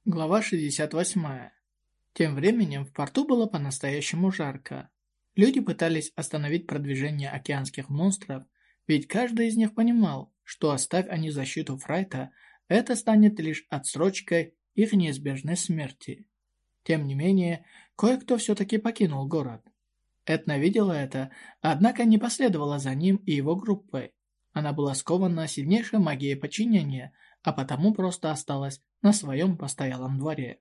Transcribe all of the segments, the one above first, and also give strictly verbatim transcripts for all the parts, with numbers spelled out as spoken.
Глава шестьдесят восемь. Тем временем в порту было по-настоящему жарко. Люди пытались остановить продвижение океанских монстров, ведь каждый из них понимал, что оставь они защиту Фрайта, это станет лишь отсрочкой их неизбежной смерти. Тем не менее, кое-кто все-таки покинул город. Этна видела это, однако не последовала за ним и его группой. Она была скована сильнейшей магией подчинения, а потому просто осталась на своем постоялом дворе.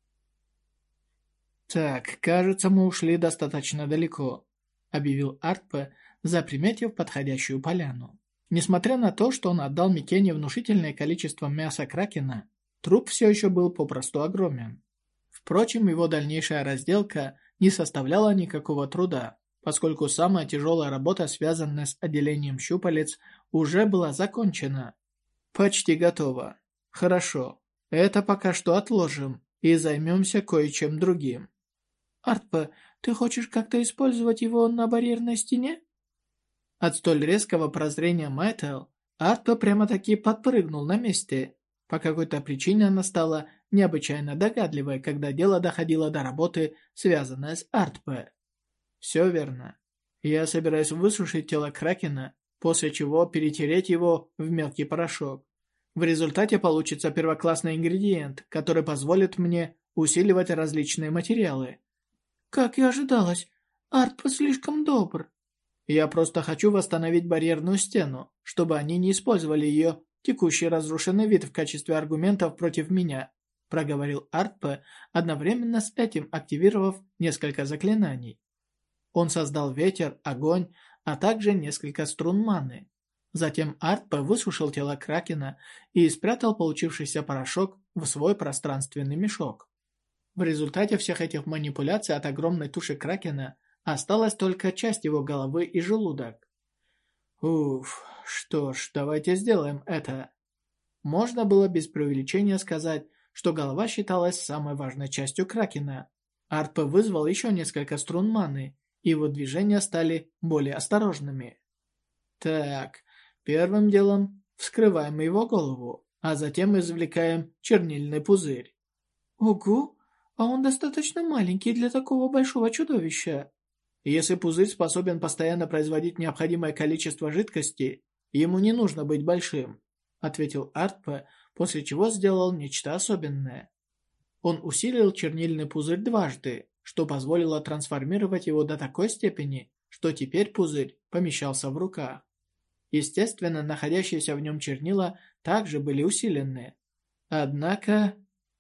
«Так, кажется, мы ушли достаточно далеко», — объявил Артпе, заприметив подходящую поляну. Несмотря на то, что он отдал Микене внушительное количество мяса кракена, труп все еще был попросту огромен. Впрочем, его дальнейшая разделка не составляла никакого труда, поскольку самая тяжелая работа, связанная с отделением щупалец, уже была закончена. «Почти готово. Хорошо. Это пока что отложим и займемся кое-чем другим». «Артпе, ты хочешь как-то использовать его на барьерной стене?» От столь резкого прозрения Майтел Артпе прямо-таки подпрыгнул на месте. По какой-то причине она стала необычайно догадливой, когда дело доходило до работы, связанной с Артпе. «Все верно. Я собираюсь высушить тело Кракена, после чего перетереть его в мелкий порошок. В результате получится первоклассный ингредиент, который позволит мне усиливать различные материалы». «Как и ожидалось, Артпе слишком добр». «Я просто хочу восстановить барьерную стену, чтобы они не использовали ее текущий разрушенный вид в качестве аргументов против меня», проговорил Артпе, одновременно с этим активировав несколько заклинаний. Он создал ветер, огонь, а также несколько струн маны. Затем Артпе высушил тело Кракена и спрятал получившийся порошок в свой пространственный мешок. В результате всех этих манипуляций от огромной туши Кракена осталась только часть его головы и желудок. Уф, что ж, давайте сделаем это. Можно было без преувеличения сказать, что голова считалась самой важной частью Кракена. Артпе вызвал еще несколько струн маны, и его движения стали более осторожными. Так, первым делом вскрываем его голову, а затем извлекаем чернильный пузырь. Ого! А он достаточно маленький для такого большого чудовища. Если пузырь способен постоянно производить необходимое количество жидкости, ему не нужно быть большим, ответил Артпе, после чего сделал нечто особенное. Он усилил чернильный пузырь дважды, что позволило трансформировать его до такой степени, что теперь пузырь помещался в руках. Естественно, находящиеся в нем чернила также были усилены. Однако...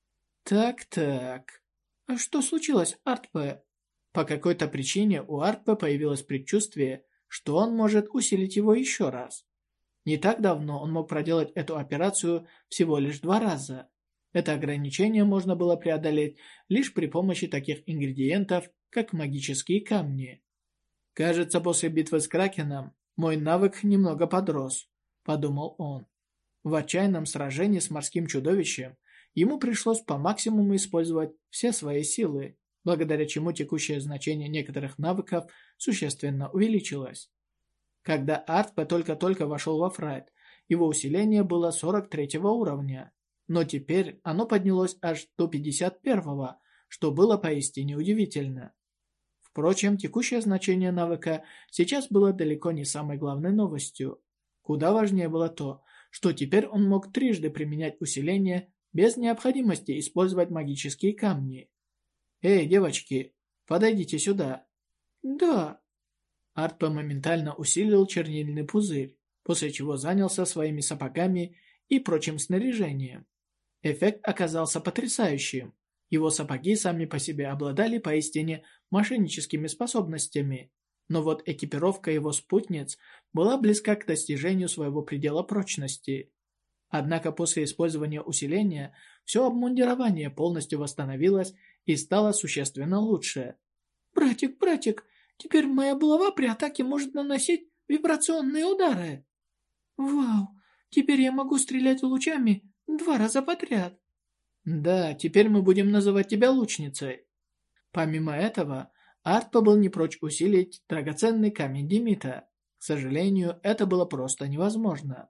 Так-так... А что случилось, Артпе? По какой-то причине у Артпе появилось предчувствие, что он может усилить его еще раз. Не так давно он мог проделать эту операцию всего лишь два раза. Это ограничение можно было преодолеть лишь при помощи таких ингредиентов, как магические камни. «Кажется, после битвы с Кракеном мой навык немного подрос», – подумал он. В отчаянном сражении с морским чудовищем ему пришлось по максимуму использовать все свои силы, благодаря чему текущее значение некоторых навыков существенно увеличилось. Когда Артпе только-только вошел во Фрайт, его усиление было сорок третьего уровня, но теперь оно поднялось аж до пятьдесят первого, что было поистине удивительно. Впрочем, текущее значение навыка сейчас было далеко не самой главной новостью. Куда важнее было то, что теперь он мог трижды применять усиление без необходимости использовать магические камни. «Эй, девочки, подойдите сюда». «Да». Артпе моментально усилил чернильный пузырь, после чего занялся своими сапогами и прочим снаряжением. Эффект оказался потрясающим. Его сапоги сами по себе обладали поистине мошенническими способностями, но вот экипировка его спутниц была близка к достижению своего предела прочности. Однако после использования усиления все обмундирование полностью восстановилось и стало существенно лучше. «Братик, братик, теперь моя булава при атаке может наносить вибрационные удары!» «Вау, теперь я могу стрелять лучами два раза подряд!» «Да, теперь мы будем называть тебя лучницей!» Помимо этого, Артпе был не прочь усилить драгоценный камень Демита. К сожалению, это было просто невозможно.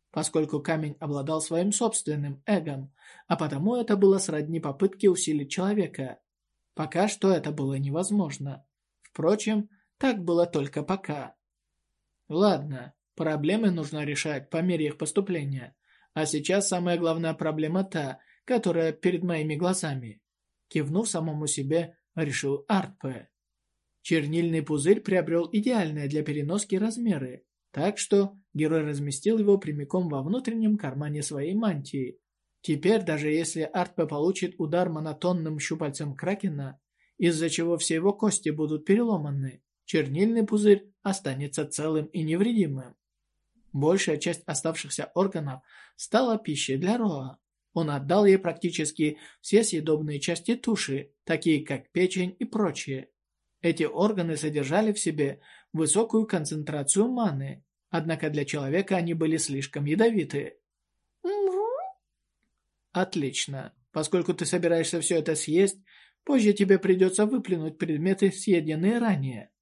поскольку камень обладал своим собственным эгом, а потому это было сродни попытке усилить человека. Пока что это было невозможно. Впрочем, так было только пока. Ладно, проблемы нужно решать по мере их поступления. А сейчас самая главная проблема та, которая перед моими глазами. Кивнув самому себе, решил Артпе. Чернильный пузырь приобрел идеальные для переноски размеры, так что герой разместил его прямиком во внутреннем кармане своей мантии. Теперь, даже если Артпе получит удар монотонным щупальцем Кракена, из-за чего все его кости будут переломаны, чернильный пузырь останется целым и невредимым. Большая часть оставшихся органов стала пищей для Роа. Он отдал ей практически все съедобные части туши, такие как печень и прочие. Эти органы содержали в себе высокую концентрацию маны, однако для человека они были слишком ядовиты. Отлично. Поскольку ты собираешься все это съесть, позже тебе придется выплюнуть предметы, съеденные ранее.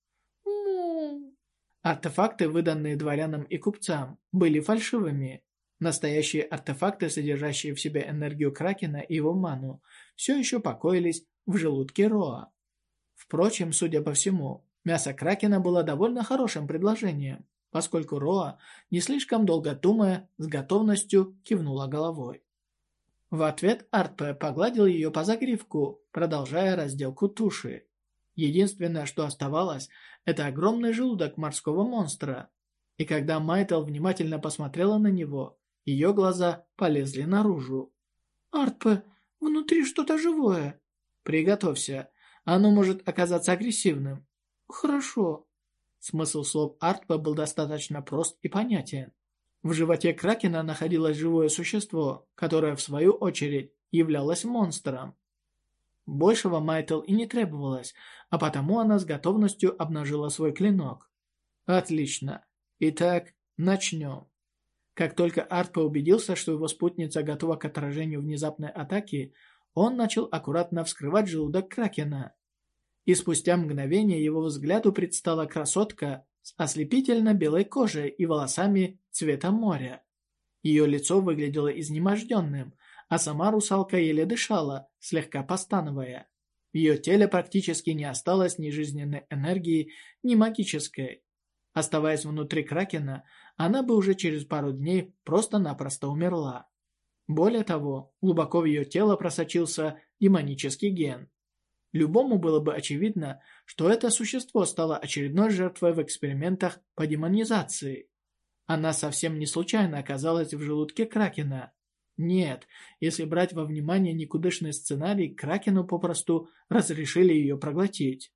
Артефакты, выданные дворянам и купцам, были фальшивыми. Настоящие артефакты, содержащие в себе энергию Кракена и его ману, все еще покоились в желудке Роа. Впрочем, судя по всему, мясо Кракена было довольно хорошим предложением, поскольку Роа, не слишком долго думая, с готовностью кивнула головой. В ответ Артпе погладил ее по загривку, продолжая разделку туши. Единственное, что оставалось, это огромный желудок морского монстра. И когда Майтл внимательно посмотрела на него, ее глаза полезли наружу. «Артпе, внутри что-то живое». «Приготовься, оно может оказаться агрессивным». «Хорошо». Смысл слов Артпе был достаточно прост и понятен. В животе Кракена находилось живое существо, которое, в свою очередь, являлось монстром. Большего Майтл и не требовалось, а потому она с готовностью обнажила свой клинок. Отлично. Итак, начнем. Как только Артпе убедился, что его спутница готова к отражению внезапной атаки, он начал аккуратно вскрывать желудок Кракена. И спустя мгновение его взгляду предстала красотка с ослепительно белой кожей и волосами цвета моря. Ее лицо выглядело изнеможденным, а сама русалка еле дышала, слегка постановая. В ее теле практически не осталось ни жизненной энергии, ни магической. Оставаясь внутри Кракена, она бы уже через пару дней просто-напросто умерла. Более того, глубоко в ее тело просочился демонический ген. Любому было бы очевидно, что это существо стало очередной жертвой в экспериментах по демонизации. Она совсем не случайно оказалась в желудке Кракена. Нет, если брать во внимание никудышный сценарий, Кракену попросту разрешили ее проглотить.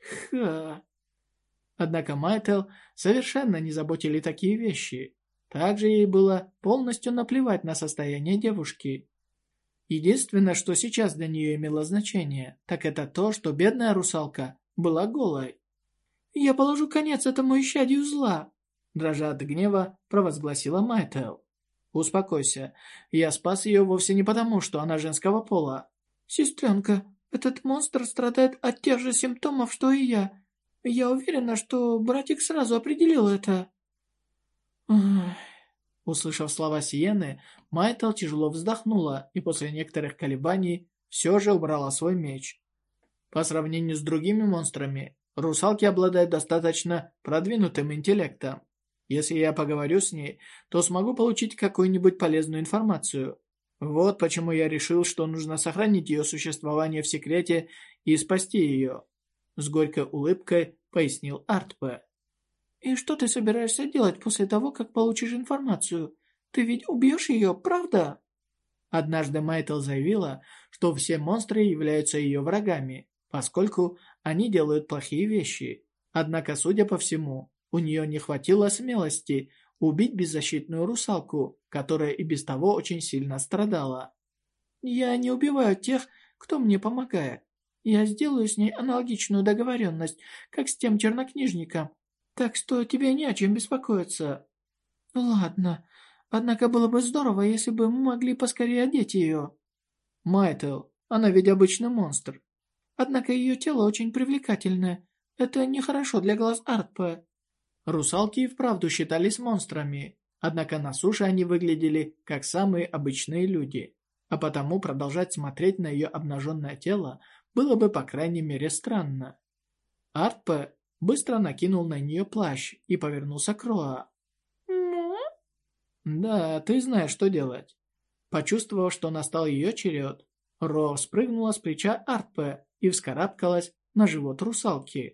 Ха. Однако Майтл совершенно не заботили такие вещи. Также ей было полностью наплевать на состояние девушки. Единственное, что сейчас для нее имело значение, так это то, что бедная русалка была голой. «Я положу конец этому исчадию зла», дрожа от гнева, провозгласила Майтл. «Успокойся, я спас ее вовсе не потому, что она женского пола». «Сестренка, этот монстр страдает от тех же симптомов, что и я. Я уверена, что братик сразу определил это». Ах. Услышав слова Сиены, Майтл тяжело вздохнула и после некоторых колебаний все же убрала свой меч. По сравнению с другими монстрами, русалки обладают достаточно продвинутым интеллектом. Если я поговорю с ней, то смогу получить какую-нибудь полезную информацию. Вот почему я решил, что нужно сохранить ее существование в секрете и спасти ее. С горькой улыбкой пояснил Артпе. «И что ты собираешься делать после того, как получишь информацию? Ты ведь убьешь ее, правда?» Однажды Майтл заявила, что все монстры являются ее врагами, поскольку они делают плохие вещи. Однако, судя по всему, у нее не хватило смелости убить беззащитную русалку, которая и без того очень сильно страдала. «Я не убиваю тех, кто мне помогает. Я сделаю с ней аналогичную договоренность, как с тем чернокнижником. Так что тебе не о чем беспокоиться». «Ладно, однако было бы здорово, если бы мы могли поскорее одеть ее». «Майтл, она ведь обычный монстр». «Однако ее тело очень привлекательное. Это нехорошо для глаз Артпе». Русалки и вправду считались монстрами. Однако на суше они выглядели как самые обычные люди, а потому продолжать смотреть на ее обнаженное тело было бы по крайней мере странно. Артпе быстро накинул на нее плащ и повернулся к Роа. «Ну?» «Да, ты знаешь, что делать». Почувствовав, что настал ее черед, Ро спрыгнула с плеча Артпе и вскарабкалась на живот русалки.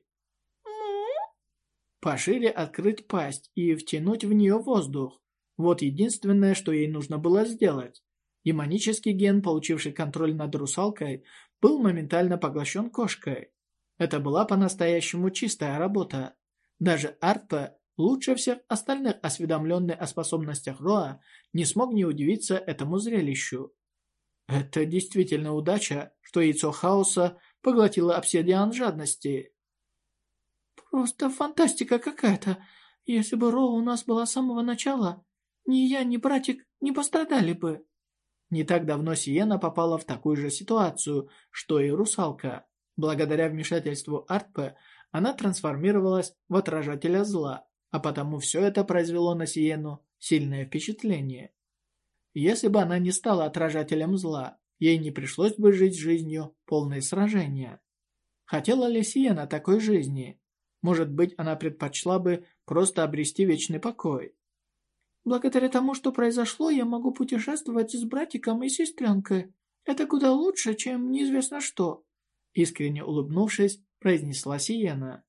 Пошире открыть пасть и втянуть в нее воздух. Вот единственное, что ей нужно было сделать. Демонический ген, получивший контроль над русалкой, был моментально поглощен кошкой. Это была по-настоящему чистая работа. Даже Артпе, лучше всех остальных осведомленный о способностях Роа, не смог не удивиться этому зрелищу. Это действительно удача, что яйцо хаоса поглотило обсидиан жадности. «Просто фантастика какая-то. Если бы Роа у нас была с самого начала, ни я, ни братик не пострадали бы». Не так давно Сиена попала в такую же ситуацию, что и русалка. Благодаря вмешательству Артпе она трансформировалась в отражателя зла, а потому все это произвело на Сиену сильное впечатление. Если бы она не стала отражателем зла, ей не пришлось бы жить жизнью, полной сражения. Хотела ли Сиена такой жизни? Может быть, она предпочла бы просто обрести вечный покой. «Благодаря тому, что произошло, я могу путешествовать с братиком и сестренкой. Это куда лучше, чем неизвестно что», искренне улыбнувшись, произнесла Сиена.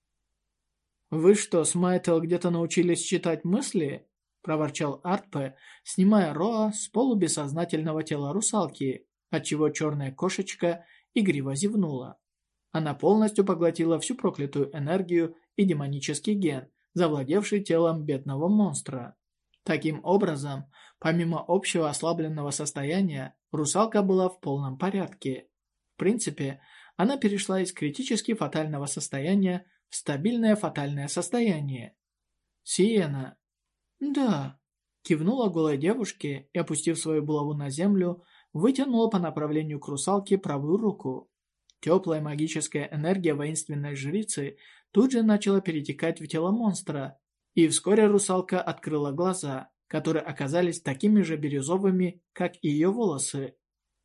«Вы что, с Майтел где-то научились читать мысли?» проворчал Артпе, снимая Роа с полубессознательного тела русалки, отчего черная кошечка игриво зевнула. Она полностью поглотила всю проклятую энергию и демонический ген, завладевший телом бедного монстра. Таким образом, помимо общего ослабленного состояния, русалка была в полном порядке. В принципе, она перешла из критически фатального состояния в стабильное фатальное состояние. «Сиена». «Да», – кивнула голой девушке и, опустив свою булаву на землю, вытянула по направлению к русалке правую руку. Теплая магическая энергия воинственной жрицы тут же начала перетекать в тело монстра, и вскоре русалка открыла глаза, которые оказались такими же бирюзовыми, как и ее волосы.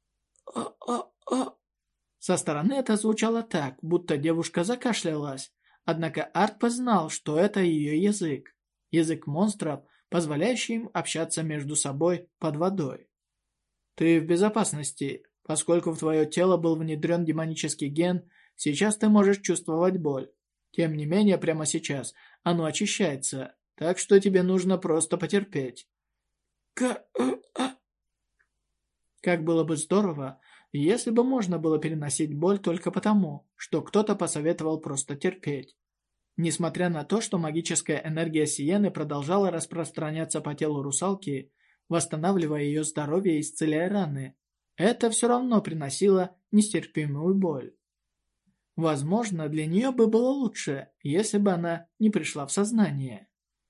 «А-а-а!» Со стороны это звучало так, будто девушка закашлялась, однако Артпе знал, что это ее язык. Язык монстров, позволяющий им общаться между собой под водой. «Ты в безопасности. Поскольку в твое тело был внедрен демонический ген, сейчас ты можешь чувствовать боль. Тем не менее, прямо сейчас оно очищается, так что тебе нужно просто потерпеть». К... Как было бы здорово, если бы можно было переносить боль только потому, что кто-то посоветовал просто терпеть. Несмотря на то, что магическая энергия Сиены продолжала распространяться по телу русалки, восстанавливая ее здоровье и исцеляя раны, это все равно приносило нестерпимую боль. Возможно, для нее бы было лучше, если бы она не пришла в сознание.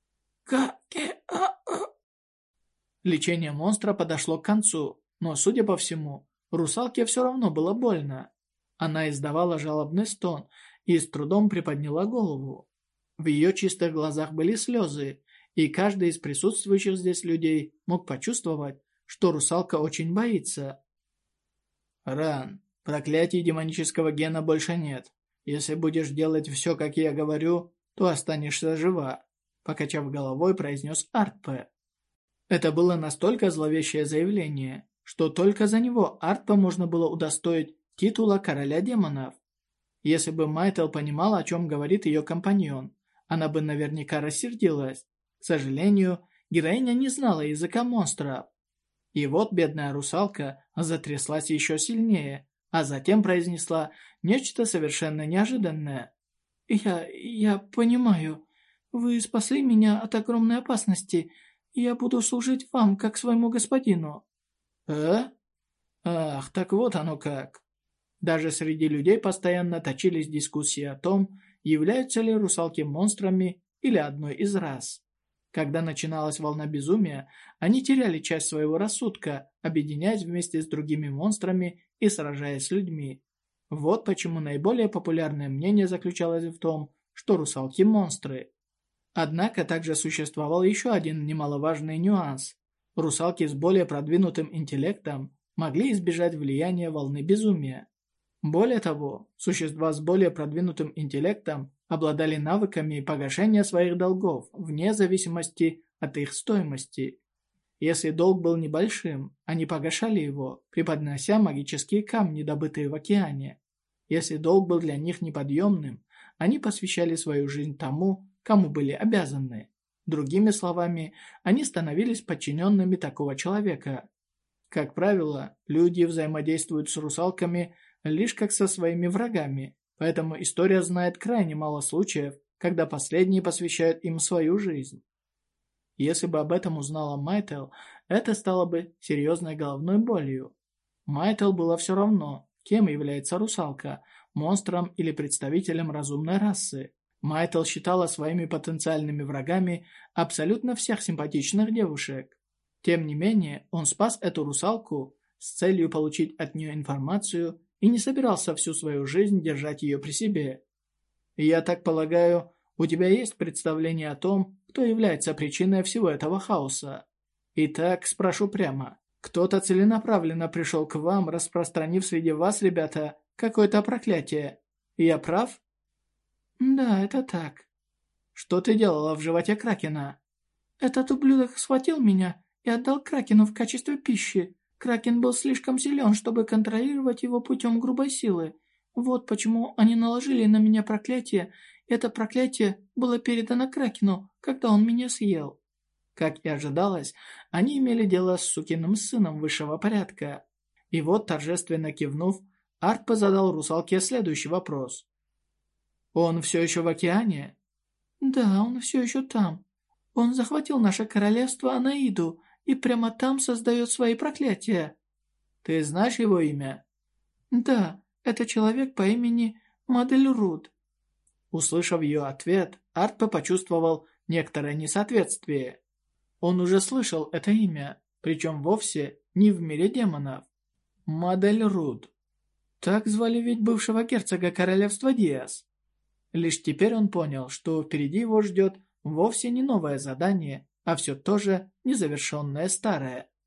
Лечение монстра подошло к концу, но, судя по всему, русалке все равно было больно. Она издавала жалобный стон и с трудом приподняла голову. В ее чистых глазах были слезы, и каждый из присутствующих здесь людей мог почувствовать, что русалка очень боится. «Ран, проклятий демонического гена больше нет. Если будешь делать все, как я говорю, то останешься жива», покачав головой, произнес Артпе. Это было настолько зловещее заявление, что только за него Артпе можно было удостоить титула короля демонов. Если бы Майтел понимала, о чем говорит ее компаньон, она бы наверняка рассердилась. К сожалению, героиня не знала языка монстров. И вот бедная русалка затряслась еще сильнее, а затем произнесла нечто совершенно неожиданное. «Я... я понимаю. Вы спасли меня от огромной опасности. Я буду служить вам, как своему господину». «А? Ах, так вот оно как». Даже среди людей постоянно точились дискуссии о том, являются ли русалки монстрами или одной из рас. Когда начиналась волна безумия, они теряли часть своего рассудка, объединяясь вместе с другими монстрами и сражаясь с людьми. Вот почему наиболее популярное мнение заключалось в том, что русалки – монстры. Однако также существовал еще один немаловажный нюанс. Русалки с более продвинутым интеллектом могли избежать влияния волны безумия. Более того, существа с более продвинутым интеллектом обладали навыками погашения своих долгов вне зависимости от их стоимости. Если долг был небольшим, они погашали его, преподнося магические камни, добытые в океане. Если долг был для них неподъемным, они посвящали свою жизнь тому, кому были обязаны. Другими словами, они становились подчиненными такого человека. Как правило, люди взаимодействуют с русалками лишь как со своими врагами, поэтому история знает крайне мало случаев, когда последние посвящают им свою жизнь. Если бы об этом узнала Майтел, это стало бы серьезной головной болью. Майтел было все равно, кем является русалка, монстром или представителем разумной расы. Майтел считала своими потенциальными врагами абсолютно всех симпатичных девушек. Тем не менее, он спас эту русалку с целью получить от нее информацию и не собирался всю свою жизнь держать ее при себе. Я так полагаю, у тебя есть представление о том, кто является причиной всего этого хаоса? Итак, спрошу прямо. Кто-то целенаправленно пришел к вам, распространив среди вас, ребята, какое-то проклятие. Я прав? Да, это так. Что ты делала в животе Кракена? Этот ублюдок схватил меня и отдал Кракену в качестве пищи. Кракен был слишком силен, чтобы контролировать его путем грубой силы. Вот почему они наложили на меня проклятие. Это проклятие было передано Кракену, когда он меня съел. Как и ожидалось, они имели дело с сукиным сыном высшего порядка. И вот, торжественно кивнув, Артпа задал русалке следующий вопрос. «Он все еще в океане?» «Да, он все еще там. Он захватил наше королевство Анаиду и прямо там создает свои проклятия». «Ты знаешь его имя?» «Да, это человек по имени Мадельруд». Услышав ее ответ, Артпа почувствовал некоторое несоответствие. Он уже слышал это имя, причем вовсе не в мире демонов. Мадельруд. Так звали ведь бывшего герцога королевства Диас. Лишь теперь он понял, что впереди его ждет вовсе не новое задание, а все то же незавершенное старое.